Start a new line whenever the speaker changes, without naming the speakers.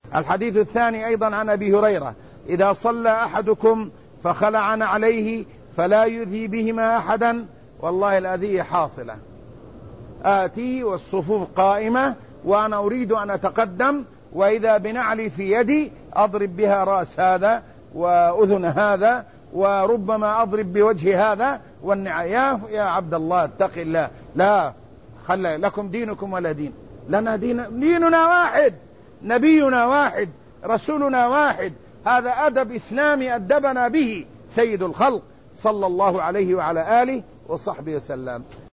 الحديث الثاني أيضا عن أبي هريرة: إذا صلى أحدكم فخلع عليه فلا يؤذي بهما أحدا. والله الأذية حاصلة، آتي والصفوف قائمة وأنا أريد أن أتقدم، وإذا بنعلي في يدي أضرب بها رأس هذا وأذن هذا، وربما أضرب بوجه هذا والنعياف. يا عبد الله اتق الله، لا، خلى لكم دينكم ولا دين لنا. ديننا واحد، نبينا واحد، رسولنا واحد. هذا أدب إسلامي أدبنا به سيد الخلق صلى الله عليه وعلى آله وصحبه وسلم.